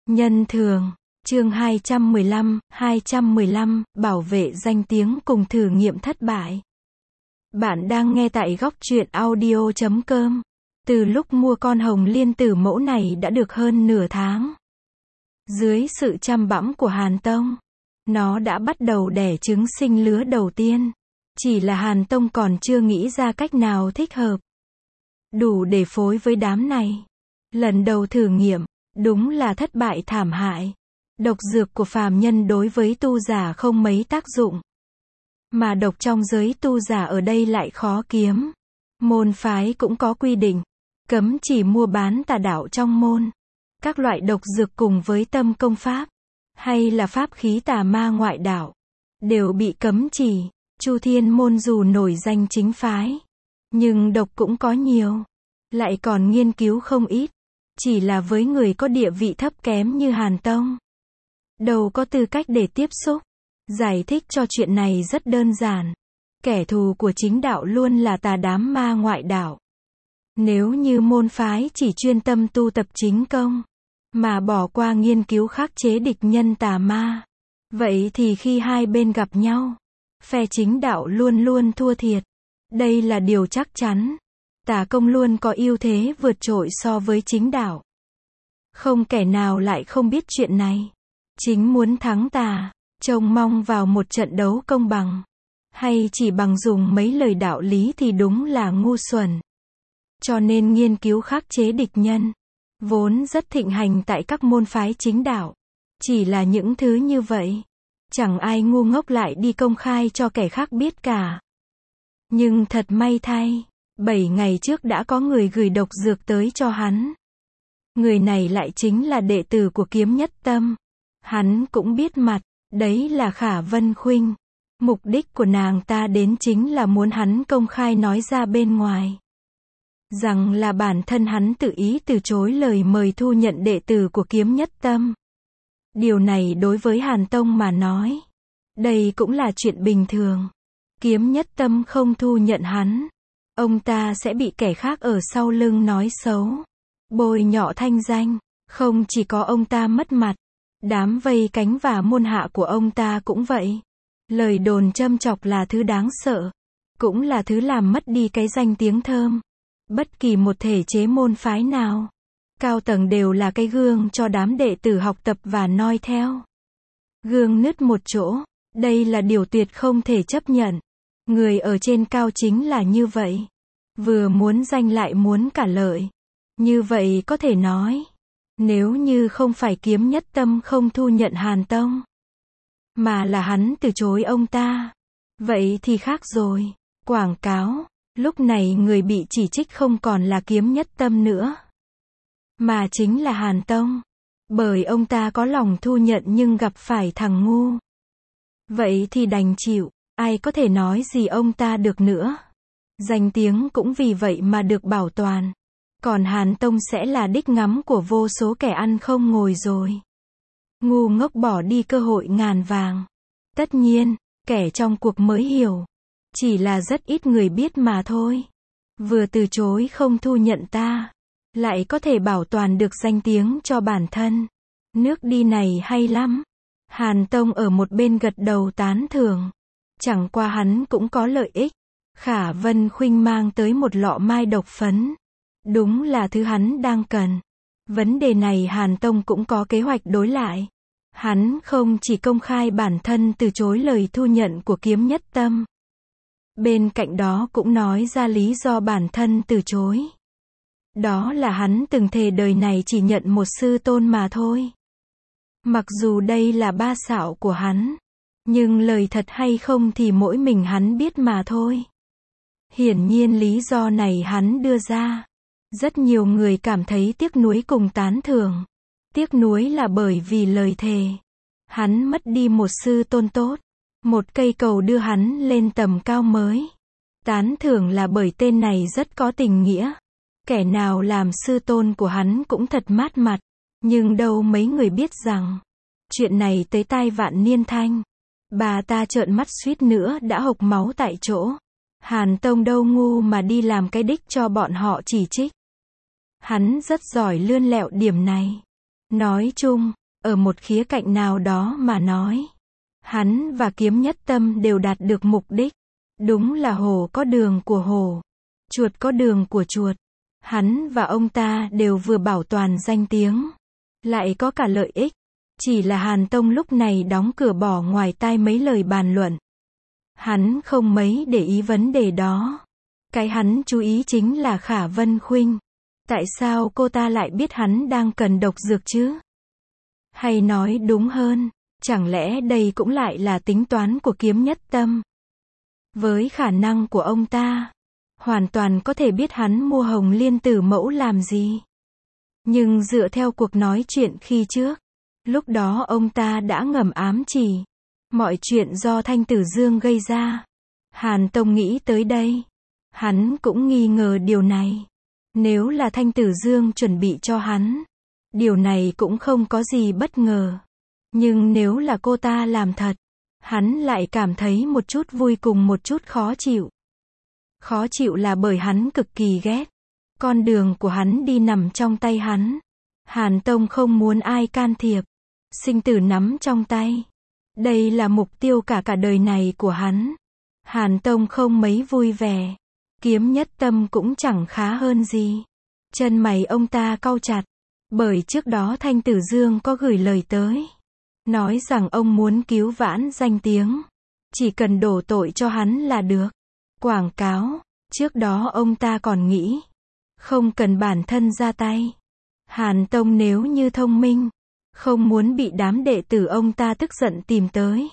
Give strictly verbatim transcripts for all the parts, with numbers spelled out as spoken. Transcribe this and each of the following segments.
Nhân thường, chương hai trăm mười lăm, hai trăm mười lăm, bảo vệ danh tiếng cùng thử nghiệm thất bại. Bạn đang nghe tại góc truyện audio chấm com. Từ lúc mua con hồng liên tử mẫu này đã được hơn nửa tháng. Dưới sự chăm bẵm của Hàn Tông, nó đã bắt đầu đẻ trứng sinh lứa đầu tiên. Chỉ là Hàn Tông còn chưa nghĩ ra cách nào thích hợp, đủ để phối với đám này. Lần đầu thử nghiệm, đúng là thất bại thảm hại. Độc dược của phàm nhân đối với tu giả không mấy tác dụng. Mà độc trong giới tu giả ở đây lại khó kiếm. Môn phái cũng có quy định, cấm chỉ mua bán tà đạo trong môn. Các loại độc dược cùng với tâm công pháp, hay là pháp khí tà ma ngoại đạo, đều bị cấm chỉ. Chu Thiên môn dù nổi danh chính phái, nhưng độc cũng có nhiều, lại còn nghiên cứu không ít. Chỉ là với người có địa vị thấp kém như Hàn Tông, đâu có tư cách để tiếp xúc. Giải thích cho chuyện này rất đơn giản. Kẻ thù của chính đạo luôn là tà đám ma ngoại đạo. Nếu như môn phái chỉ chuyên tâm tu tập chính công, mà bỏ qua nghiên cứu khắc chế địch nhân tà ma, vậy thì khi hai bên gặp nhau, phe chính đạo luôn luôn thua thiệt. Đây là điều chắc chắn. Tà công luôn có ưu thế vượt trội so với chính đạo. Không kẻ nào lại không biết chuyện này. Chính muốn thắng tà, trông mong vào một trận đấu công bằng, hay chỉ bằng dùng mấy lời đạo lý thì đúng là ngu xuẩn. Cho nên nghiên cứu khắc chế địch nhân, vốn rất thịnh hành tại các môn phái chính đạo. Chỉ là những thứ như vậy, chẳng ai ngu ngốc lại đi công khai cho kẻ khác biết cả. Nhưng thật may thay, bảy ngày trước đã có người gửi độc dược tới cho hắn. Người này lại chính là đệ tử của Kiếm Nhất Tâm. Hắn cũng biết mặt, đấy là Khả Vân Khuynh. Mục đích của nàng ta đến chính là muốn hắn công khai nói ra bên ngoài, rằng là bản thân hắn tự ý từ chối lời mời thu nhận đệ tử của Kiếm Nhất Tâm. Điều này đối với Hàn Tông mà nói, đây cũng là chuyện bình thường. Kiếm Nhất Tâm không thu nhận hắn, ông ta sẽ bị kẻ khác ở sau lưng nói xấu, bôi nhọ thanh danh. Không chỉ có ông ta mất mặt, đám vây cánh và môn hạ của ông ta cũng vậy. Lời đồn châm chọc là thứ đáng sợ, cũng là thứ làm mất đi cái danh tiếng thơm. Bất kỳ một thể chế môn phái nào, cao tầng đều là cái gương cho đám đệ tử học tập và noi theo. Gương nứt một chỗ, đây là điều tuyệt không thể chấp nhận. Người ở trên cao chính là như vậy. Vừa muốn danh lại muốn cả lợi. Như vậy có thể nói, nếu như không phải Kiếm Nhất Tâm không thu nhận Hàn Tông, mà là hắn từ chối ông ta, vậy thì khác rồi. Quảng cáo, lúc này người bị chỉ trích không còn là Kiếm Nhất Tâm nữa, mà chính là Hàn Tông. Bởi ông ta có lòng thu nhận nhưng gặp phải thằng ngu. Vậy thì đành chịu, ai có thể nói gì ông ta được nữa. Danh tiếng cũng vì vậy mà được bảo toàn. Còn Hàn Tông sẽ là đích ngắm của vô số kẻ ăn không ngồi rồi. Ngu ngốc bỏ đi cơ hội ngàn vàng. Tất nhiên, kẻ trong cuộc mới hiểu. Chỉ là rất ít người biết mà thôi. Vừa từ chối không thu nhận ta, lại có thể bảo toàn được danh tiếng cho bản thân. Nước đi này hay lắm. Hàn Tông ở một bên gật đầu tán thưởng. Chẳng qua hắn cũng có lợi ích. Khả Vân Khuynh mang tới một lọ mai độc phấn. Đúng là thứ hắn đang cần. Vấn đề này Hàn Tông cũng có kế hoạch đối lại. Hắn không chỉ công khai bản thân từ chối lời thu nhận của Kiếm Nhất Tâm, bên cạnh đó cũng nói ra lý do bản thân từ chối. Đó là hắn từng thề đời này chỉ nhận một sư tôn mà thôi. Mặc dù đây là ba xạo của hắn, nhưng lời thật hay không thì mỗi mình hắn biết mà thôi. Hiển nhiên lý do này hắn đưa ra, rất nhiều người cảm thấy tiếc nuối cùng tán thưởng. Tiếc nuối là bởi vì lời thề, hắn mất đi một sư tôn tốt, một cây cầu đưa hắn lên tầm cao mới. Tán thưởng là bởi tên này rất có tình nghĩa. Kẻ nào làm sư tôn của hắn cũng thật mát mặt. Nhưng đâu mấy người biết rằng, chuyện này tới tai Vạn Niên Thanh. Bà ta trợn mắt suýt nữa đã hộc máu tại chỗ. Hàn Tông đâu ngu mà đi làm cái đích cho bọn họ chỉ trích. Hắn rất giỏi lươn lẹo điểm này. Nói chung, ở một khía cạnh nào đó mà nói, hắn và Kiếm Nhất Tâm đều đạt được mục đích. Đúng là hổ có đường của hổ, chuột có đường của chuột. Hắn và ông ta đều vừa bảo toàn danh tiếng, lại có cả lợi ích. Chỉ là Hàn Tông lúc này đóng cửa bỏ ngoài tai mấy lời bàn luận. Hắn không mấy để ý vấn đề đó. Cái hắn chú ý chính là Khả Vân Khuynh. Tại sao cô ta lại biết hắn đang cần độc dược chứ? Hay nói đúng hơn, chẳng lẽ đây cũng lại là tính toán của Kiếm Nhất Tâm? Với khả năng của ông ta, hoàn toàn có thể biết hắn mua Hồng Liên Tử Mẫu làm gì. Nhưng dựa theo cuộc nói chuyện khi trước, lúc đó ông ta đã ngầm ám chỉ, mọi chuyện do Thanh Tử Dương gây ra. Hàn Tông nghĩ tới đây, hắn cũng nghi ngờ điều này. Nếu là Thanh Tử Dương chuẩn bị cho hắn, điều này cũng không có gì bất ngờ. Nhưng nếu là cô ta làm thật, hắn lại cảm thấy một chút vui cùng một chút khó chịu. Khó chịu là bởi hắn cực kỳ ghét. Con đường của hắn đi nằm trong tay hắn. Hàn Tông không muốn ai can thiệp. Sinh tử nắm trong tay. Đây là mục tiêu cả cả đời này của hắn. Hàn Tông không mấy vui vẻ. Kiếm Nhất Tâm cũng chẳng khá hơn gì. Chân mày ông ta cau chặt. Bởi trước đó Thanh Tử Dương có gửi lời tới. Nói rằng ông muốn cứu vãn danh tiếng. Chỉ cần đổ tội cho hắn là được. Quảng cáo. Trước đó ông ta còn nghĩ. Không cần bản thân ra tay. Hàn Tông nếu như thông minh. Không muốn bị đám đệ tử ông ta tức giận tìm tới.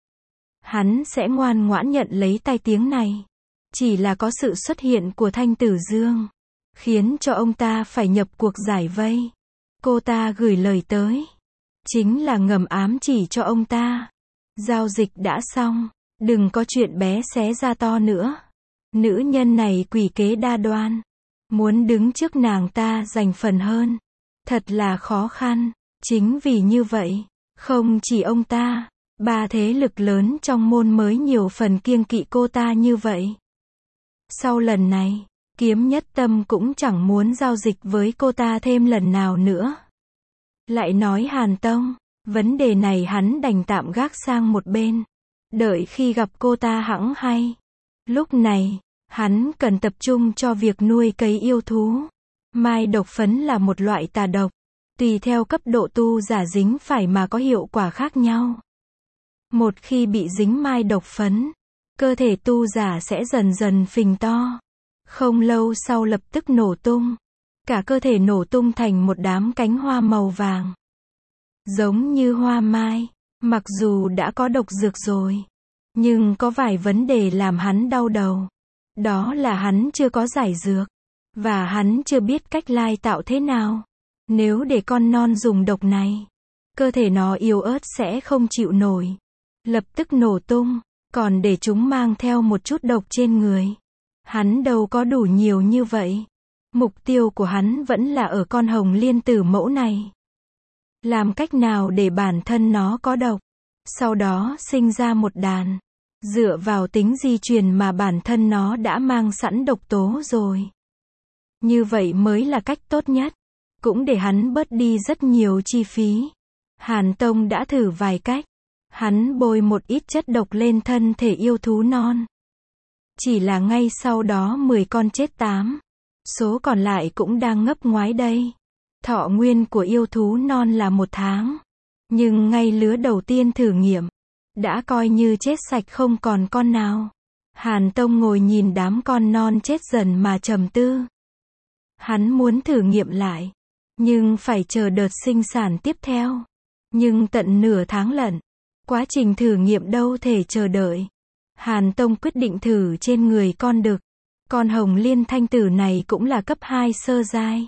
Hắn sẽ ngoan ngoãn nhận lấy tai tiếng này. Chỉ là có sự xuất hiện của Thanh Tử Dương. Khiến cho ông ta phải nhập cuộc giải vây. Cô ta gửi lời tới. Chính là ngầm ám chỉ cho ông ta. Giao dịch đã xong. Đừng có chuyện bé xé ra to nữa. Nữ nhân này quỷ kế đa đoan. Muốn đứng trước nàng ta giành phần hơn. Thật là khó khăn. Chính vì như vậy, không chỉ ông ta, ba thế lực lớn trong môn mới nhiều phần kiêng kỵ cô ta như vậy. Sau lần này, Kiếm Nhất Tâm cũng chẳng muốn giao dịch với cô ta thêm lần nào nữa. Lại nói Hàn Tông, vấn đề này hắn đành tạm gác sang một bên. Đợi khi gặp cô ta hẵng hay. Lúc này, hắn cần tập trung cho việc nuôi cấy yêu thú. Mai độc phấn là một loại tà độc. Tùy theo cấp độ tu giả dính phải mà có hiệu quả khác nhau. Một khi bị dính mai độc phấn, cơ thể tu giả sẽ dần dần phình to. Không lâu sau lập tức nổ tung. Cả cơ thể nổ tung thành một đám cánh hoa màu vàng. Giống như hoa mai, mặc dù đã có độc dược rồi. Nhưng có vài vấn đề làm hắn đau đầu. Đó là hắn chưa có giải dược. Và hắn chưa biết cách lai tạo thế nào. Nếu để con non dùng độc này, cơ thể nó yếu ớt sẽ không chịu nổi. Lập tức nổ tung. Còn để chúng mang theo một chút độc trên người. Hắn đâu có đủ nhiều như vậy. Mục tiêu của hắn vẫn là ở con Hồng Liên Tử Mẫu này. Làm cách nào để bản thân nó có độc. Sau đó sinh ra một đàn. Dựa vào tính di truyền mà bản thân nó đã mang sẵn độc tố rồi. Như vậy mới là cách tốt nhất. Cũng để hắn bớt đi rất nhiều chi phí. Hàn Tông đã thử vài cách. Hắn bôi một ít chất độc lên thân thể yêu thú non. Chỉ là ngay sau đó mười con chết tám. Số còn lại cũng đang ngấp ngoái đây. Thọ nguyên của yêu thú non là một tháng. Nhưng ngay lứa đầu tiên thử nghiệm, đã coi như chết sạch không còn con nào. Hàn Tông ngồi nhìn đám con non chết dần mà trầm tư. Hắn muốn thử nghiệm lại. Nhưng phải chờ đợt sinh sản tiếp theo. Nhưng tận nửa tháng lận. Quá trình thử nghiệm đâu thể chờ đợi. Hàn Tông quyết định thử trên người con đực. Con Hồng Liên Thanh Tử này cũng là cấp hai sơ giai.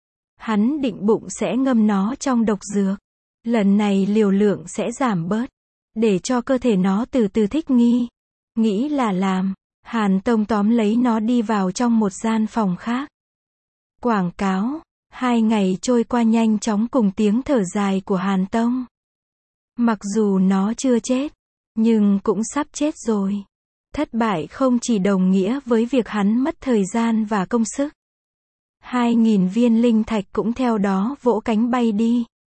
Hắn định bụng sẽ ngâm nó trong độc dược. Lần này liều lượng sẽ giảm bớt. Để cho cơ thể nó từ từ thích nghi. Nghĩ là làm. Hàn Tông tóm lấy nó đi vào trong một gian phòng khác. Quảng cáo. Hai ngày trôi qua nhanh chóng cùng tiếng thở dài của Hàn Tông. Mặc dù nó chưa chết, nhưng cũng sắp chết rồi. Thất bại không chỉ đồng nghĩa với việc hắn mất thời gian và công sức. Hai nghìn viên linh thạch cũng theo đó vỗ cánh bay đi.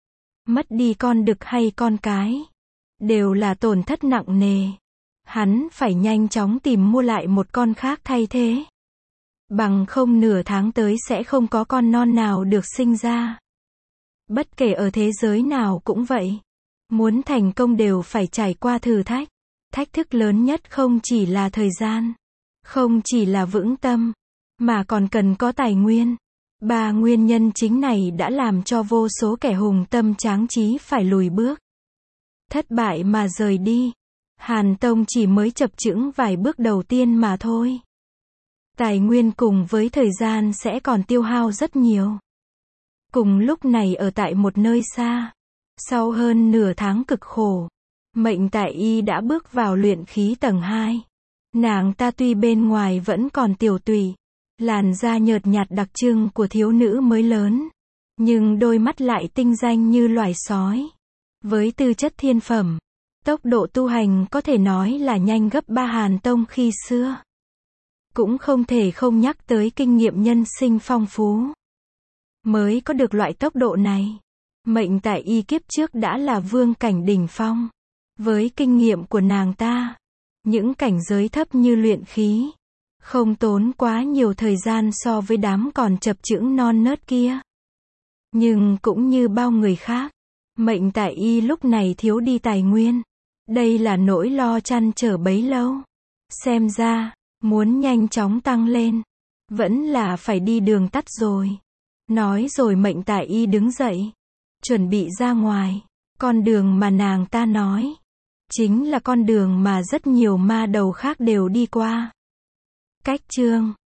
mất đi con đực hay con cái, đều là tổn thất nặng nề. Hắn phải nhanh chóng tìm mua lại một con khác thay thế. Bằng không nửa tháng tới sẽ không có con non nào được sinh ra. Bất kể ở thế giới nào cũng vậy. Muốn thành công đều phải trải qua thử thách. Thách thức lớn nhất không chỉ là thời gian, không chỉ là vững tâm, mà còn cần có tài nguyên. Ba nguyên nhân chính này đã làm cho vô số kẻ hùng tâm tráng trí phải lùi bước. Thất bại mà rời đi. Hàn Tông chỉ mới chập chững vài bước đầu tiên mà thôi. Tài nguyên cùng với thời gian sẽ còn tiêu hao rất nhiều. Cùng lúc này ở tại một nơi xa, sau hơn nửa tháng cực khổ, Mệnh Tại Y đã bước vào luyện khí tầng hai. Nàng ta tuy bên ngoài vẫn còn tiểu tụy, làn da nhợt nhạt đặc trưng của thiếu nữ mới lớn, nhưng đôi mắt lại tinh danh như loài sói. Với tư chất thiên phẩm, tốc độ tu hành có thể nói là nhanh gấp ba Hàn Tông khi xưa. Cũng không thể không nhắc tới kinh nghiệm nhân sinh phong phú. Mới có được loại tốc độ này. Mệnh Tại Y kiếp trước đã là vương cảnh đỉnh phong. Với kinh nghiệm của nàng ta, những cảnh giới thấp như luyện khí, không tốn quá nhiều thời gian so với đám còn chập chững non nớt kia. Nhưng cũng như bao người khác, Mệnh Tại Y lúc này thiếu đi tài nguyên. Đây là nỗi lo trăn trở bấy lâu. Xem ra, muốn nhanh chóng tăng lên, vẫn là phải đi đường tắt rồi. Nói rồi Mệnh Tại Y đứng dậy, chuẩn bị ra ngoài. Con đường mà nàng ta nói, chính là con đường mà rất nhiều ma đầu khác đều đi qua. Cách chương